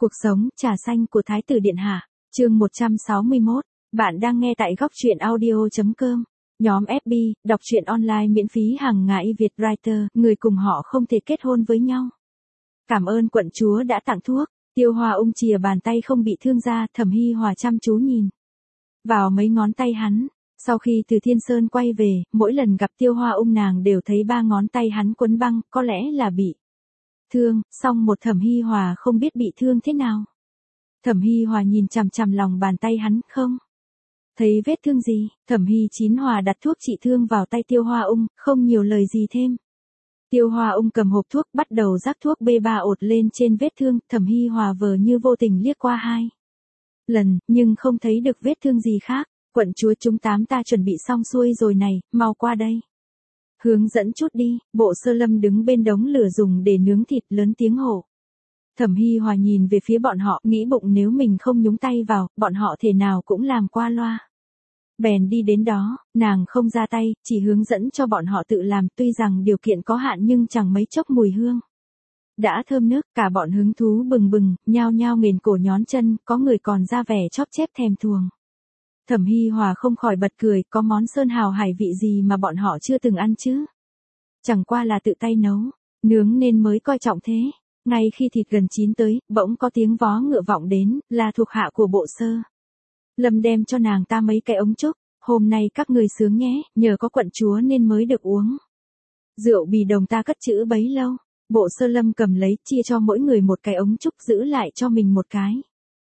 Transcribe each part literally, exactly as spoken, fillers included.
Cuộc sống, trà xanh của Thái tử Điện Hạ, chương một trăm sáu mươi mốt, bạn đang nghe tại góc truyện audio.com. Nhóm ép bê, đọc truyện online miễn phí hàng ngày Việt Writer, người cùng họ không thể kết hôn với nhau. Cảm ơn quận chúa đã tặng thuốc, Tiêu Hoa Ung chìa bàn tay không bị thương ra, Thẩm Hi Hòa chăm chú nhìn vào mấy ngón tay hắn. Sau khi từ Thiên Sơn quay về, mỗi lần gặp Tiêu Hoa Ung nàng đều thấy ba ngón tay hắn quấn băng, có lẽ là bị thương, song một Thẩm Hi Hòa không biết bị thương thế nào. Thẩm Hi Hòa nhìn chằm chằm lòng bàn tay hắn, không thấy vết thương gì. Thẩm Hi Chín Hòa đặt thuốc trị thương vào tay Tiêu Hoa Ung, không nhiều lời gì thêm. Tiêu Hoa Ung cầm hộp thuốc bắt đầu rắc thuốc bê ba ột lên trên vết thương. Thẩm Hi Hòa vờ như vô tình liếc qua hai lần, nhưng không thấy được vết thương gì khác. Quận chúa chúng tám ta chuẩn bị xong xuôi rồi này, mau qua đây. Hướng dẫn chút đi. Bộ Sơ Lâm đứng bên đống lửa dùng để nướng thịt lớn tiếng hô. Thẩm Hi Hòa nhìn về phía bọn họ, nghĩ bụng nếu mình không nhúng tay vào, bọn họ thể nào cũng làm qua loa. Bèn đi đến đó, nàng không ra tay, chỉ hướng dẫn cho bọn họ tự làm, tuy rằng điều kiện có hạn nhưng chẳng mấy chốc mùi hương đã thơm nước, cả bọn hứng thú bừng bừng, nhao nhao nghền cổ nhón chân, có người còn ra vẻ chóp chép thèm thuồng. Thẩm Hi Hòa không khỏi bật cười, có món sơn hào hải vị gì mà bọn họ chưa từng ăn chứ? Chẳng qua là tự tay nấu, nướng nên mới coi trọng thế. Ngay khi thịt gần chín tới, bỗng có tiếng vó ngựa vọng đến, là thuộc hạ của Bộ Sơ Lâm đem cho nàng ta mấy cái ống trúc. Hôm nay các người sướng nhé, nhờ có quận chúa nên mới được uống rượu bì đồng ta cất trữ bấy lâu. Bộ Sơ Lâm cầm lấy, chia cho mỗi người một cái ống trúc, giữ lại cho mình một cái.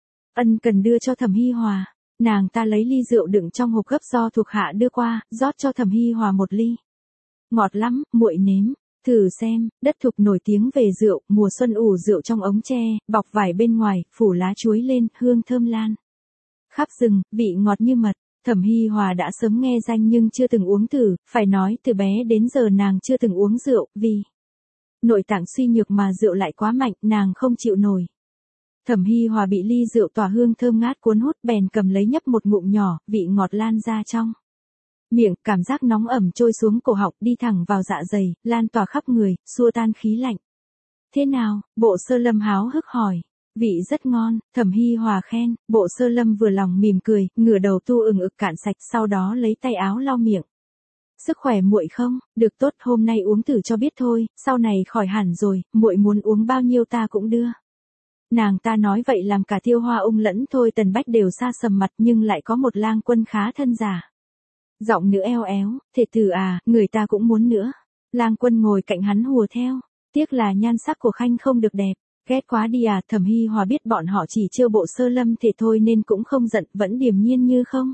Ân cần đưa cho Thẩm Hi Hòa. Nàng ta lấy ly rượu đựng trong hộp gấp do thuộc hạ đưa qua, rót cho Thẩm Hi Hòa một ly. Ngọt lắm, muội nếm thử xem. Đất Thục nổi tiếng về rượu, mùa xuân ủ rượu trong ống tre, bọc vải bên ngoài, phủ lá chuối lên, hương thơm lan khắp rừng, vị ngọt như mật. Thẩm Hi Hòa đã sớm nghe danh nhưng chưa từng uống thử, phải nói từ bé đến giờ nàng chưa từng uống rượu, vì nội tạng suy nhược mà rượu lại quá mạnh, nàng không chịu nổi. Thẩm Hi Hòa bị ly rượu tỏa hương thơm ngát cuốn hút, bèn cầm lấy nhấp một ngụm nhỏ, vị ngọt lan ra trong miệng, cảm giác nóng ẩm trôi xuống cổ họng, đi thẳng vào dạ dày, lan tỏa khắp người, xua tan khí lạnh. Thế nào? Bộ Sơ Lâm háo hức hỏi. Vị rất ngon, Thẩm Hi Hòa khen. Bộ Sơ Lâm vừa lòng mỉm cười, ngửa đầu tu ừng ực cạn sạch, sau đó lấy tay áo lau miệng. Sức khỏe muội không? Được tốt, hôm nay uống thử cho biết thôi, sau này khỏi hẳn rồi, muội muốn uống bao nhiêu ta cũng đưa. Nàng ta nói vậy làm cả Tiêu Hoa Ung lẫn Thôi Tần Bách đều sa sầm mặt, nhưng lại có một lang quân khá thân giả. Giọng nữ eo éo, thể tử à, người ta cũng muốn nữa. Lang quân ngồi cạnh hắn hùa theo. Tiếc là nhan sắc của Khanh không được đẹp. Ghét quá đi à. Thẩm Hi Hòa biết bọn họ chỉ trêu Bộ Sơ Lâm thế thôi nên cũng không giận, vẫn điềm nhiên như không.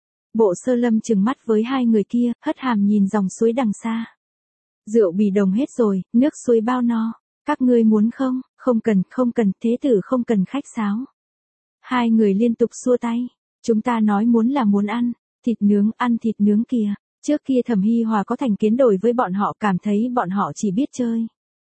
Bộ Sơ Lâm trừng mắt với hai người kia, hất hàm nhìn dòng suối đằng xa. Rượu bì đồng hết rồi, nước suối bao no. Các ngươi muốn không? Không cần, không cần, thế tử không cần khách sáo. Hai người liên tục xua tay. Chúng ta nói muốn là muốn ăn. Thịt nướng, ăn thịt nướng kìa. Trước kia Thẩm Hi Hòa có thành kiến đổi với bọn họ, cảm thấy bọn họ chỉ biết chơi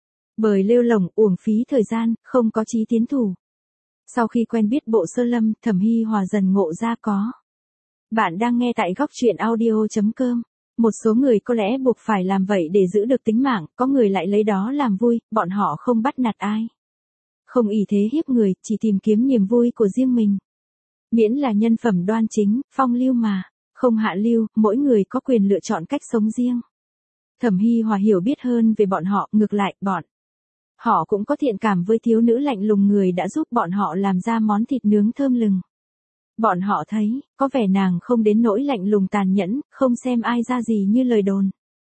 bời lêu lổng, uổng phí thời gian, không có chí tiến thủ. Sau khi quen biết Bộ Sơ Lâm, Thẩm Hi Hòa dần ngộ ra có. Bạn đang nghe tại góc truyện audio.com. Một số người có lẽ buộc phải làm vậy để giữ được tính mạng, có người lại lấy đó làm vui, bọn họ không bắt nạt ai. Không ỷ thế hiếp người, chỉ tìm kiếm niềm vui của riêng mình. Miễn là nhân phẩm đoan chính, phong lưu mà, không hạ lưu, mỗi người có quyền lựa chọn cách sống riêng. Thẩm Hi Hòa hiểu biết hơn về bọn họ, ngược lại, bọn họ cũng có thiện cảm với thiếu nữ lạnh lùng người đã giúp bọn họ làm ra món thịt nướng thơm lừng. Bọn họ thấy, có vẻ nàng không đến nỗi lạnh lùng tàn nhẫn, không xem ai ra gì như lời đồn.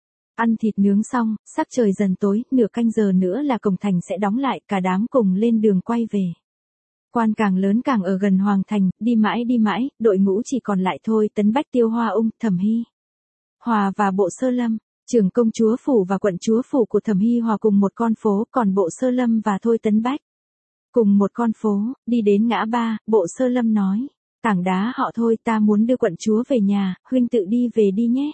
Ăn thịt nướng xong, sắc trời dần tối, nửa canh giờ nữa là cổng thành sẽ đóng lại, cả đám cùng lên đường quay về. Quan càng lớn càng ở gần Hoàng thành, đi mãi đi mãi, đội ngũ chỉ còn lại Thôi Tấn Bách, Tiêu Hoa Ung, Thẩm Hi Hòa và Bộ Sơ Lâm. Trưởng công chúa phủ và quận chúa phủ của Thẩm Hi Hòa cùng một con phố, còn Bộ Sơ Lâm và Thôi Tấn Bách cùng một con phố. Đi đến ngã ba, Bộ Sơ Lâm nói. Tảng đá họ Thôi, ta muốn đưa quận chúa về nhà, huynh tự đi về đi nhé.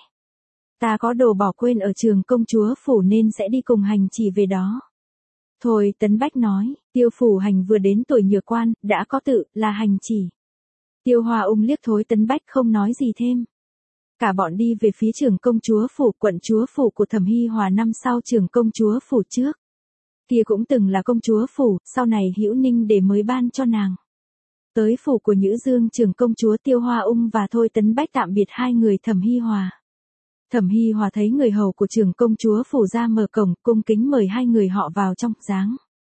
Ta có đồ bỏ quên ở trường công chúa phủ nên sẽ đi cùng hành chỉ về đó. Thôi Tấn Bách nói, Tiêu phủ hành vừa đến tuổi nhược quan, đã có tự, là hành chỉ. Tiêu Hoa Ung liếc Thôi Tấn Bách không nói gì thêm. Cả bọn đi về phía trưởng công chúa phủ, quận chúa phủ của Thẩm Hi Hòa năm sau trưởng công chúa phủ trước. Kia cũng từng là công chúa phủ, sau này Hữu Ninh để mới ban cho nàng. Tới phủ của Nhữ Dương trưởng công chúa Tiêu Hoa Ung và Thôi Tấn Bách tạm biệt hai người Thẩm Hi Hòa. Thẩm Hi Hòa thấy người hầu của trưởng công chúa phủ ra mở cổng, cung kính mời hai người họ vào trong, dáng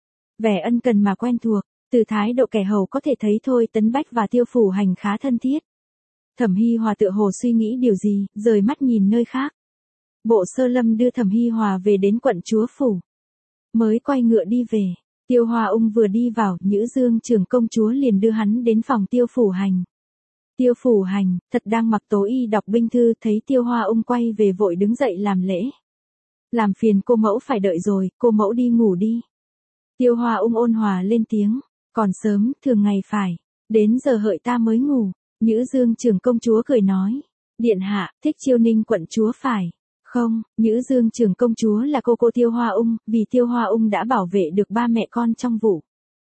vẻ ân cần mà quen thuộc, từ thái độ kẻ hầu có thể thấy Thôi Tấn Bách và Tiêu Phủ Hành khá thân thiết. Thẩm Hi Hòa tựa hồ suy nghĩ điều gì, rời mắt nhìn nơi khác. Bộ Sơ Lâm đưa Thẩm Hi Hòa về đến quận chúa phủ, mới quay ngựa đi về. Tiêu Hoa Ung vừa đi vào, Nhữ Dương trưởng công chúa liền đưa hắn đến phòng Tiêu Phủ Hành. Tiêu Phủ Hành, thật đang mặc tố y đọc binh thư, thấy Tiêu Hoa Ung quay về vội đứng dậy làm lễ. Làm phiền cô mẫu phải đợi rồi, cô mẫu đi ngủ đi. Tiêu Hoa Ung ôn hòa lên tiếng, còn sớm, thường ngày phải, đến giờ hợi ta mới ngủ. Nhữ Dương trưởng công chúa cười nói, điện hạ, thích Chiêu Ninh quận chúa phải không? Nhữ Dương trưởng công chúa là cô cô Tiêu Hoa Ung, vì Tiêu Hoa Ung đã bảo vệ được ba mẹ con trong vụ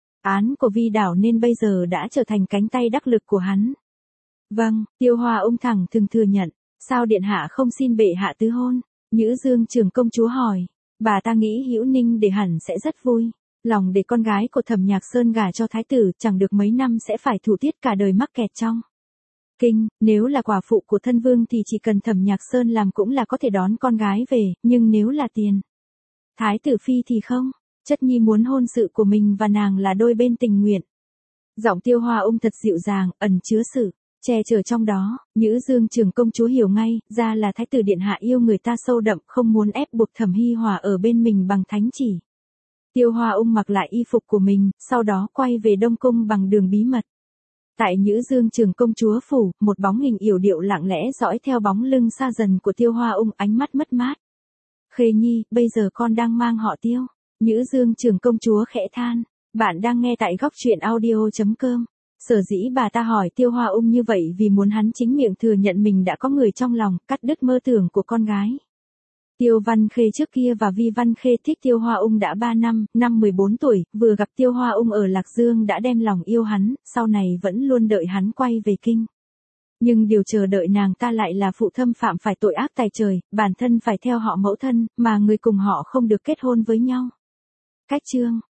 án của Vi Đảo nên bây giờ đã trở thành cánh tay đắc lực của hắn. Vâng, Tiêu Hoa Ung thẳng thừng thừa nhận, sao điện hạ không xin bệ hạ tứ hôn? Nhữ Dương trưởng công chúa hỏi, bà ta nghĩ Hữu Ninh để hẳn sẽ rất vui, lòng để con gái của Thẩm Nhạc Sơn gả cho thái tử, chẳng được mấy năm sẽ phải thủ tiết cả đời mắc kẹt trong kinh, nếu là quả phụ của thân vương thì chỉ cần Thẩm Nhạc Sơn làm cũng là có thể đón con gái về, nhưng nếu là tiền thái tử phi thì không, chất nhi muốn hôn sự của mình và nàng là đôi bên tình nguyện. Giọng Tiêu Hoa Ung thật dịu dàng, ẩn chứa sự che chở trong đó. Nhữ Dương trưởng công chúa hiểu ngay, ra là thái tử điện hạ yêu người ta sâu đậm, không muốn ép buộc Thẩm Hi Hòa ở bên mình bằng thánh chỉ. Tiêu Hoa Ung mặc lại y phục của mình, sau đó quay về Đông Cung bằng đường bí mật. Tại Nhữ Dương trưởng công chúa phủ, một bóng hình yểu điệu lặng lẽ dõi theo bóng lưng xa dần của Tiêu Hoa Ung, ánh mắt mất mát. Khê nhi, bây giờ con đang mang họ Tiêu. Nhữ Dương trưởng công chúa khẽ than, bạn đang nghe tại góc truyện audio chấm com. Sở dĩ bà ta hỏi Tiêu Hoa Ung như vậy vì muốn hắn chính miệng thừa nhận mình đã có người trong lòng, cắt đứt mơ tưởng của con gái. Tiêu Văn Khê trước kia và Vi Văn Khê thích Tiêu Hoa Ung đã ba năm, năm mười bốn tuổi, vừa gặp Tiêu Hoa Ung ở Lạc Dương đã đem lòng yêu hắn, sau này vẫn luôn đợi hắn quay về kinh. Nhưng điều chờ đợi nàng ta lại là phụ thâm phạm phải tội ác tày trời, bản thân phải theo họ mẫu thân, mà người cùng họ không được kết hôn với nhau. Cách chương